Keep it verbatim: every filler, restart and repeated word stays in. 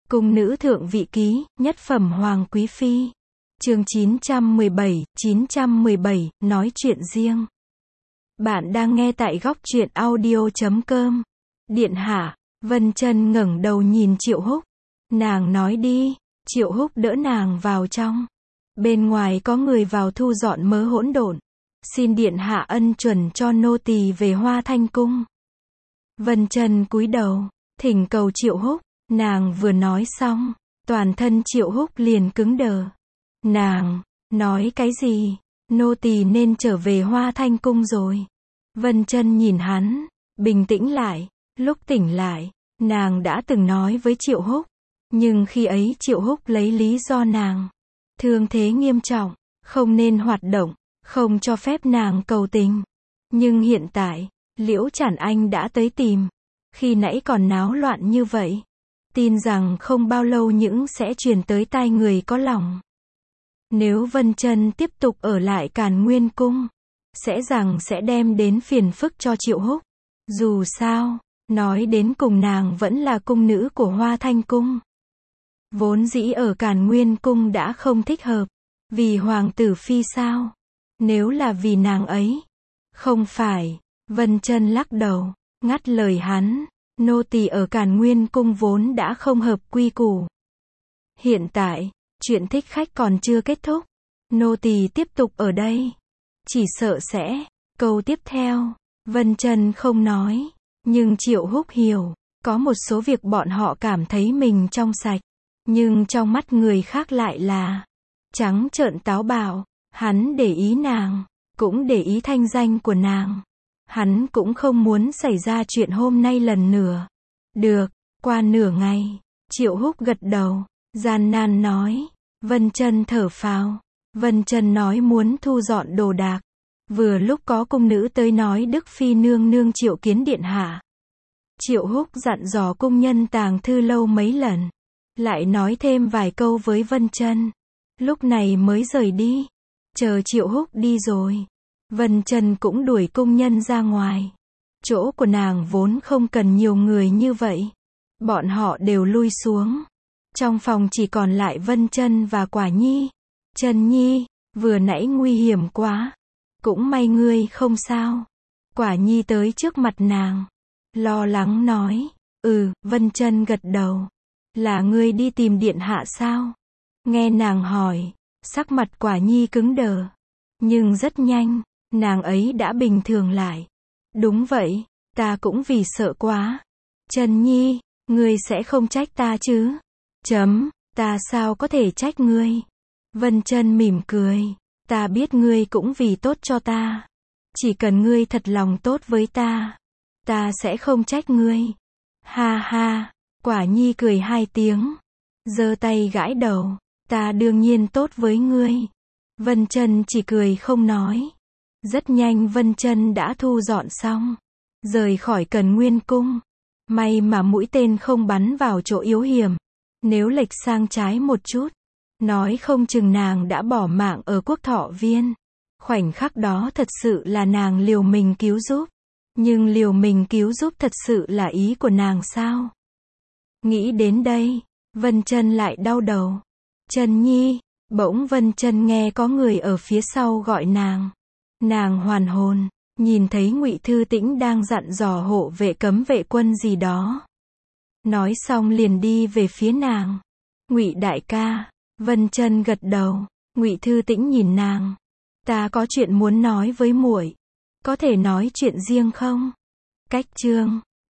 Cung nữ thượng vị ký, nhất phẩm hoàng quý phi. Chương chín trăm mười bảy, chín trăm mười bảy, nói chuyện riêng. Bạn đang nghe tại góc truyện audio chấm com. Điện hạ, Vân Chân ngẩng đầu nhìn Triệu Húc. Nàng nói đi. Triệu Húc đỡ nàng vào trong. Bên ngoài có người vào thu dọn mớ hỗn độn. Xin điện hạ ân chuẩn cho nô tỳ về Hoa Thanh cung. Vân Chân cúi đầu, thỉnh cầu Triệu Húc. Nàng vừa nói xong, toàn thân Triệu Húc liền cứng đờ. Nàng, nói cái gì? Nô tỳ nên trở về Hoa Thanh cung rồi. Vân Chân nhìn hắn, bình tĩnh lại. Lúc tỉnh lại, nàng đã từng nói với Triệu Húc. Nhưng khi ấy Triệu Húc lấy lý do nàng thương thế nghiêm trọng, không nên hoạt động, không cho phép nàng cầu tình. Nhưng hiện tại, Liễu Chản Anh đã tới tìm. Khi nãy còn náo loạn như vậy. Tin rằng không bao lâu những sẽ truyền tới tai người có lòng. Nếu Vân Chân tiếp tục ở lại Càn Nguyên cung, sẽ rằng sẽ đem đến phiền phức cho Triệu Húc. Dù sao, nói đến cùng nàng vẫn là cung nữ của Hoa Thanh cung. Vốn dĩ ở Càn Nguyên cung đã không thích hợp. Vì hoàng tử phi sao? Nếu là vì nàng ấy. Không phải. Vân Chân lắc đầu, ngắt lời hắn. Nô tỳ ở Càn Nguyên cung vốn đã không hợp quy củ. Hiện tại, chuyện thích khách còn chưa kết thúc. Nô tỳ tiếp tục ở đây. Chỉ sợ sẽ. Câu tiếp theo, Vân Chân không nói. Nhưng Triệu Húc hiểu. Có một số việc bọn họ cảm thấy mình trong sạch. Nhưng trong mắt người khác lại là trắng trợn táo bạo. Hắn để ý nàng, cũng để ý thanh danh của nàng. Hắn cũng không muốn xảy ra chuyện hôm nay lần nữa. Được, qua nửa ngày, Triệu Húc gật đầu, gian nan nói. Vân Chân thở phào. Vân Chân nói muốn thu dọn đồ đạc. Vừa lúc có cung nữ tới nói Đức Phi nương nương triệu kiến điện hạ. Triệu Húc dặn dò cung nhân tàng thư lâu mấy lần. Lại nói thêm vài câu với Vân Chân. Lúc này mới rời đi. Chờ Triệu Húc đi rồi. Vân Chân cũng đuổi cung nhân ra ngoài. Chỗ của nàng vốn không cần nhiều người như vậy. Bọn họ đều lui xuống. Trong phòng chỉ còn lại Vân Chân và Quả Nhi. Chân Nhi, vừa nãy nguy hiểm quá. Cũng may ngươi không sao. Quả Nhi tới trước mặt nàng. Lo lắng nói. Ừ, Vân Chân gật đầu. Là ngươi đi tìm điện hạ sao? Nghe nàng hỏi, sắc mặt Quả Nhi cứng đờ. Nhưng rất nhanh, nàng ấy đã bình thường lại. Đúng vậy, ta cũng vì sợ quá. Chân Nhi, ngươi sẽ không trách ta chứ? Chấm, ta sao có thể trách ngươi? Vân Chân mỉm cười. Ta biết ngươi cũng vì tốt cho ta. Chỉ cần ngươi thật lòng tốt với ta, ta sẽ không trách ngươi. Ha ha, Quả Nhi cười hai tiếng. Giơ tay gãi đầu. Ta đương nhiên tốt với ngươi. Vân Chân chỉ cười không nói. Rất nhanh Vân Chân đã thu dọn xong. Rời khỏi Càn Nguyên cung. May mà mũi tên không bắn vào chỗ yếu hiểm. Nếu lệch sang trái một chút, nói không chừng nàng đã bỏ mạng ở Quốc Thọ Viên. Khoảnh khắc đó thật sự là nàng liều mình cứu giúp. Nhưng liều mình cứu giúp thật sự là ý của nàng sao? Nghĩ đến đây, Vân Chân lại đau đầu. Chân Nhi, bỗng Vân Chân nghe có người ở phía sau gọi nàng. Nàng hoàn hồn, nhìn thấy Ngụy Thư Tĩnh đang dặn dò hộ vệ cấm vệ quân gì đó. Nói xong liền đi về phía nàng. Ngụy đại ca. Vân Chân gật đầu. Ngụy Thư Tĩnh nhìn nàng. Ta có chuyện muốn nói với muội. Có thể nói chuyện riêng không? Cách chương